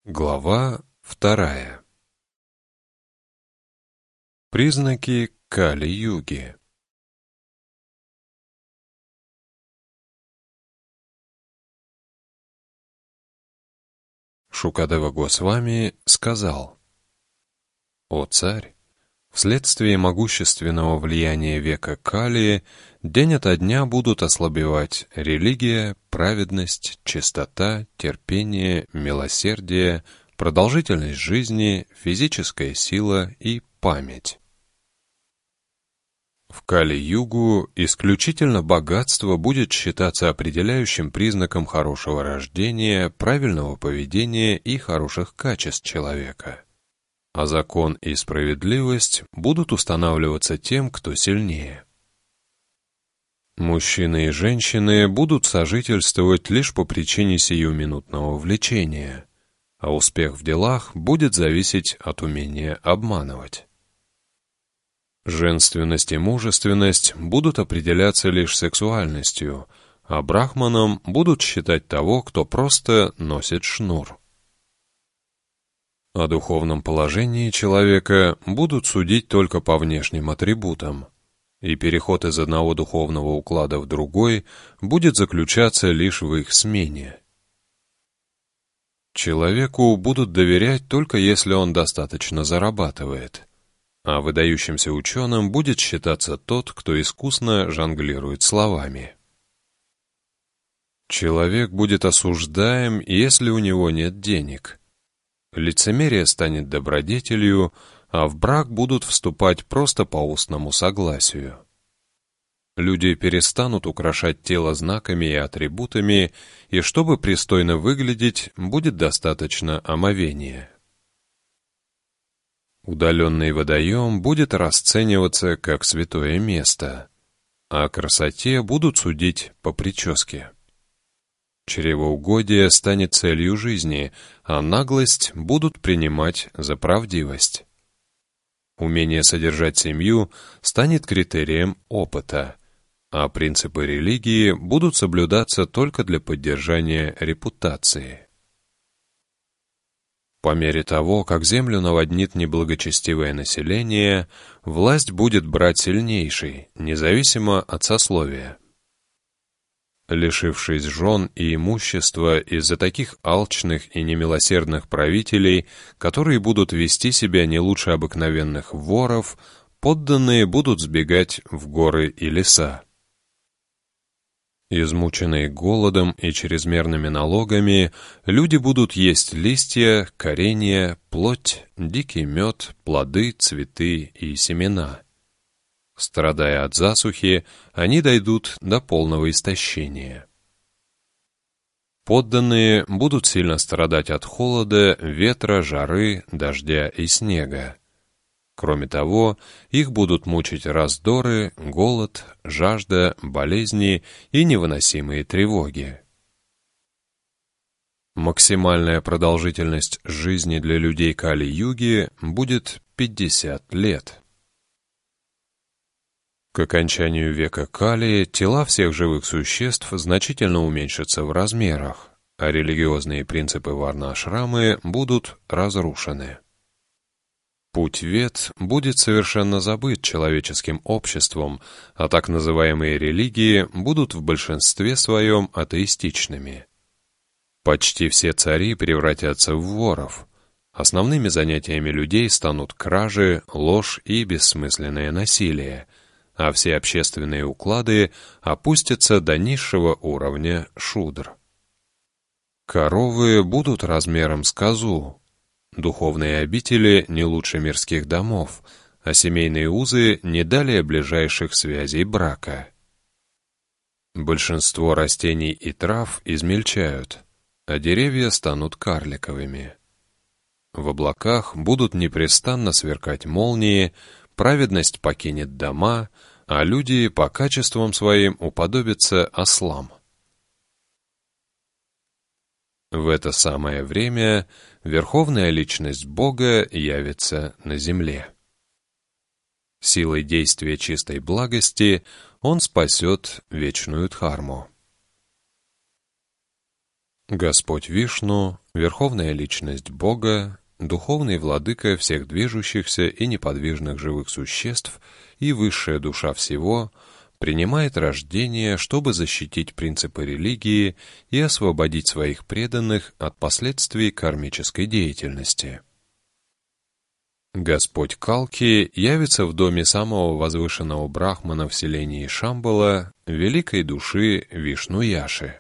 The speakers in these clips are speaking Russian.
Глава 2. Признаки Кали-юги. Шукадева Госвами сказал: «О царь, вследствие могущественного влияния века Кали день ото дня будут ослабевать религия, праведность, чистота, терпение, милосердие, продолжительность жизни, физическая сила и память». В Кали-югу исключительно богатство будет считаться определяющим признаком хорошего рождения, правильного поведения и хороших качеств человека. А закон и справедливость будут устанавливаться тем, кто сильнее. Мужчины и женщины будут сожительствовать лишь по причине сиюминутного влечения, а успех в делах будет зависеть от умения обманывать. Женственность и мужественность будут определяться лишь сексуальностью, а брахманом будут считать того, кто просто носит шнур. О духовном положении человека будут судить только по внешним атрибутам, и переход из одного духовного уклада в другой будет заключаться лишь в их смене. Человеку будут доверять только если он достаточно зарабатывает, а выдающимся ученым будет считаться тот, кто искусно жонглирует словами. Человек будет осуждаем, если у него нет денег. Лицемерие станет добродетелью, а в брак будут вступать просто по устному согласию. Люди перестанут украшать тело знаками и атрибутами, и чтобы пристойно выглядеть, будет достаточно омовения. Удаленный водоем будет расцениваться как святое место, а о красоте будут судить по прическе. Чревоугодие станет целью жизни, а наглость будут принимать за правдивость. Умение содержать семью станет критерием опыта, а принципы религии будут соблюдаться только для поддержания репутации. По мере того, как землю наводнит неблагочестивое население, власть будет брать сильнейший, независимо от сословия. Лишившись жен и имущества из-за таких алчных и немилосердных правителей, которые будут вести себя не лучше обыкновенных воров, подданные будут сбегать в горы и леса. Измученные голодом и чрезмерными налогами, люди будут есть листья, коренья, плоть, дикий мед, плоды, цветы и семена. Страдая от засухи, они дойдут до полного истощения. Подданные будут сильно страдать от холода, ветра, жары, дождя и снега. Кроме того, их будут мучить раздоры, голод, жажда, болезни и невыносимые тревоги. Максимальная продолжительность жизни для людей Кали-юги будет 50 лет. К окончанию века Кали тела всех живых существ значительно уменьшатся в размерах, а религиозные принципы варна-ашрамы будут разрушены. Путь Вед будет совершенно забыт человеческим обществом, а так называемые религии будут в большинстве своем атеистичными. Почти все цари превратятся в воров. Основными занятиями людей станут кражи, ложь и бессмысленное насилие, а все общественные уклады опустятся до низшего уровня шудр. Коровы будут размером с козу. Духовные обители не лучше мирских домов, а семейные узы не далее ближайших связей брака. Большинство растений и трав измельчают, а деревья станут карликовыми. В облаках будут непрестанно сверкать молнии, праведность покинет дома, а люди по качествам своим уподобятся ослам. В это самое время Верховная Личность Бога явится на земле. Силой действия чистой благости Он спасет вечную дхарму. Господь Вишну Верховная личность Бога, духовный владыка всех движущихся и неподвижных живых существ и высшая душа всего, принимает рождение, чтобы защитить принципы религии и освободить своих преданных от последствий кармической деятельности. Господь Калки явится в доме самого возвышенного брахмана в селении Шамбала, великой души Вишну-Яши.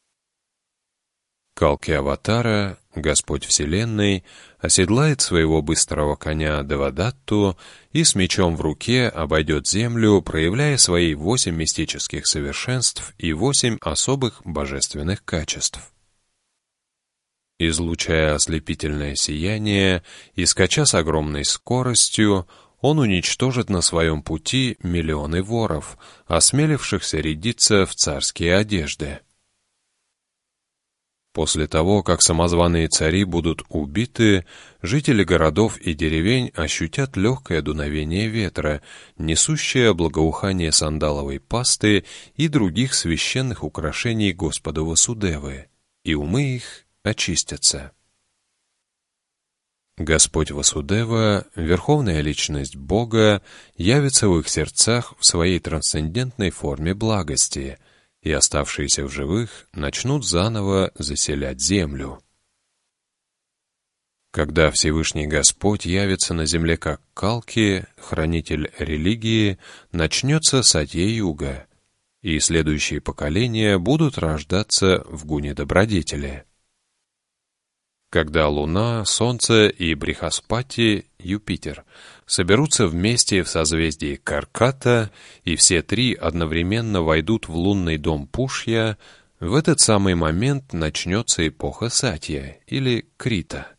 Калки-аватара, Господь Вселенной, оседлает своего быстрого коня Девадатту и с мечом в руке обойдет землю, проявляя свои 8 мистических совершенств и 8 особых божественных качеств. Излучая ослепительное сияние и скача с огромной скоростью, он уничтожит на своем пути миллионы воров, осмелившихся рядиться в царские одежды. После того, как самозваные цари будут убиты, жители городов и деревень ощутят легкое дуновение ветра, несущее благоухание сандаловой пасты и других священных украшений Господа Васудевы, и умы их очистятся. Господь Васудева, верховная личность Бога, явится в их сердцах в своей трансцендентной форме благости, и оставшиеся в живых начнут заново заселять землю. Когда Всевышний Господь явится на земле как Калки, хранитель религии, начнется Сатья-юга, и следующие поколения будут рождаться в гуне добродетели. Когда Луна, Солнце и Брихаспати, Юпитер, соберутся вместе в созвездии Карката, и все три одновременно войдут в лунный дом Пушья, в этот самый момент начнется эпоха Сатья, или Крита.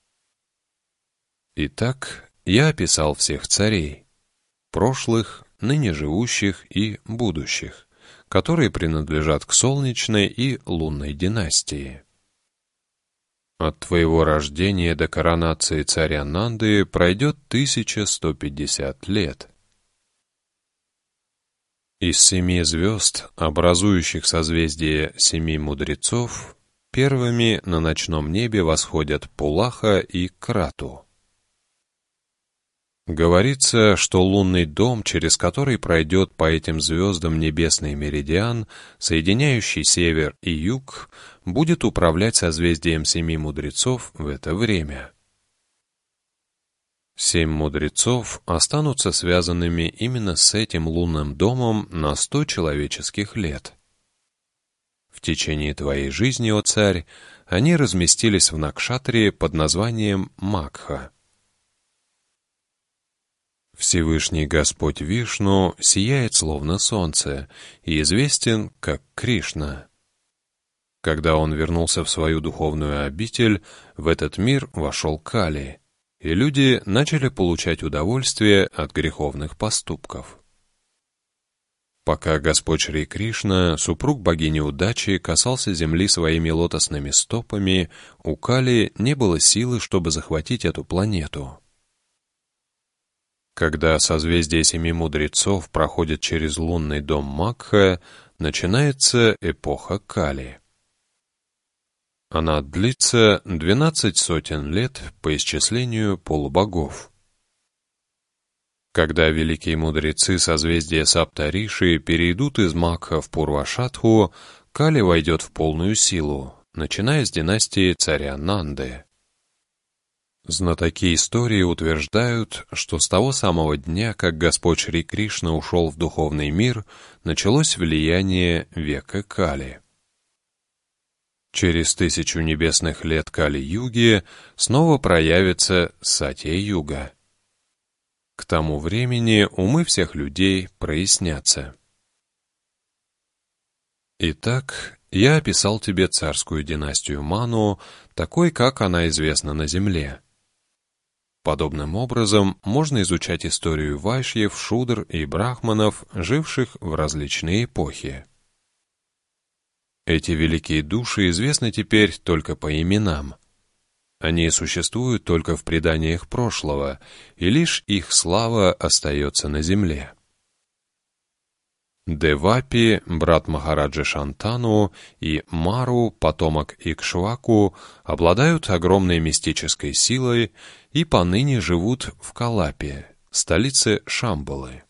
Итак, я описал всех царей, прошлых, ныне живущих и будущих, которые принадлежат к солнечной и лунной династии. От твоего рождения до коронации царя Нанды пройдет 1150 лет. Из 7 звезд, образующих созвездие 7 мудрецов, первыми на ночном небе восходят Пулаха и Крату. Говорится, что лунный дом, через который пройдет по этим звездам небесный меридиан, соединяющий север и юг, будет управлять созвездием 7 мудрецов в это время. 7 мудрецов останутся связанными именно с этим лунным домом на 100 человеческих лет. В течение твоей жизни, о царь, они разместились в Накшатре под названием Макха. Всевышний Господь Вишну сияет словно солнце и известен как Кришна. Когда он вернулся в свою духовную обитель, в этот мир вошел Кали, и люди начали получать удовольствие от греховных поступков. Пока Господь Шри Кришна, супруг богини удачи, касался земли своими лотосными стопами, у Кали не было силы, чтобы захватить эту планету. Когда созвездие 7 мудрецов проходит через лунный дом Макха, начинается эпоха Кали. Она длится 12 сотен лет по исчислению полубогов. Когда великие мудрецы созвездия Саптариши перейдут из Макха в Пурвашатху, Кали войдет в полную силу, начиная с династии царя Нанды. Знатоки истории утверждают, что с того самого дня, как Господь Шри Кришна ушел в духовный мир, началось влияние века Кали. Через 1000 небесных лет Кали-юги снова проявится Сатья-юга. К тому времени умы всех людей прояснятся. Итак, я описал тебе царскую династию Ману, такой, как она известна на земле. Подобным образом можно изучать историю вайшьев, шудр и брахманов, живших в различные эпохи. Эти великие души известны теперь только по именам. Они существуют только в преданиях прошлого, и лишь их слава остается на земле. Девапи, брат Махараджи Шантану, и Мару, потомок Икшваку, обладают огромной мистической силой и поныне живут в Калапе, столице Шамбалы.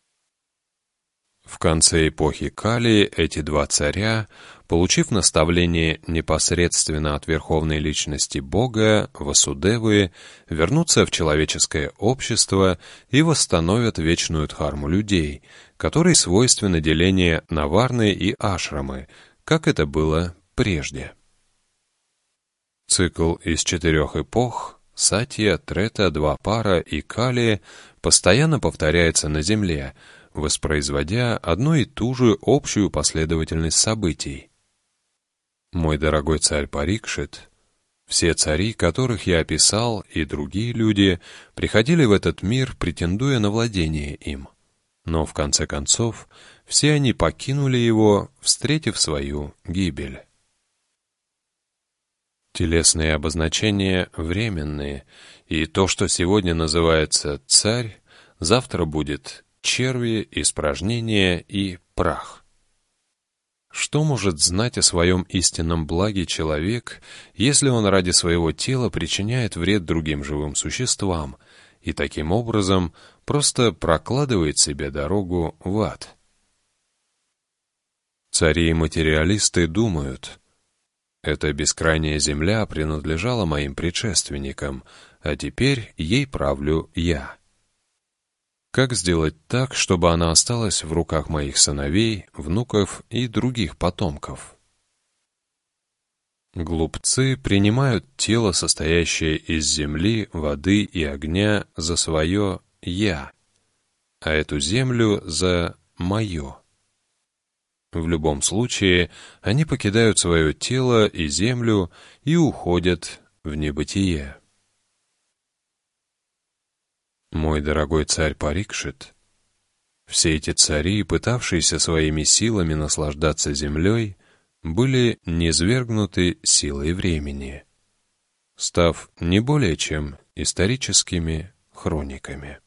В конце эпохи Кали эти два царя, получив наставление непосредственно от верховной личности Бога, Васудевы, вернутся в человеческое общество и восстановят вечную дхарму людей, которой свойственно деление на варны и ашрамы, как это было прежде. Цикл из 4 эпох — Сатья, Трета, Двапара и Кали — постоянно повторяется на Земле, воспроизводя одну и ту же общую последовательность событий. Мой дорогой царь Парикшит, все цари, которых я описал, и другие люди, приходили в этот мир, претендуя на владение им. Но в конце концов, все они покинули его, встретив свою гибель. Телесные обозначения временные, и то, что сегодня называется «царь», завтра будет черви, испражнения и прах. Что может знать о своем истинном благе человек, если он ради своего тела причиняет вред другим живым существам и таким образом просто прокладывает себе дорогу в ад? Цари и материалисты думают: эта бескрайняя земля принадлежала моим предшественникам, а теперь ей правлю я. Как сделать так, чтобы она осталась в руках моих сыновей, внуков и других потомков? Глупцы принимают тело, состоящее из земли, воды и огня, за свое «я», а эту землю за «моё». В любом случае, они покидают свое тело и землю и уходят в небытие. Мой дорогой царь Парикшит, все эти цари, пытавшиеся своими силами наслаждаться землей, были низвергнуты силой времени, став не более чем историческими хрониками.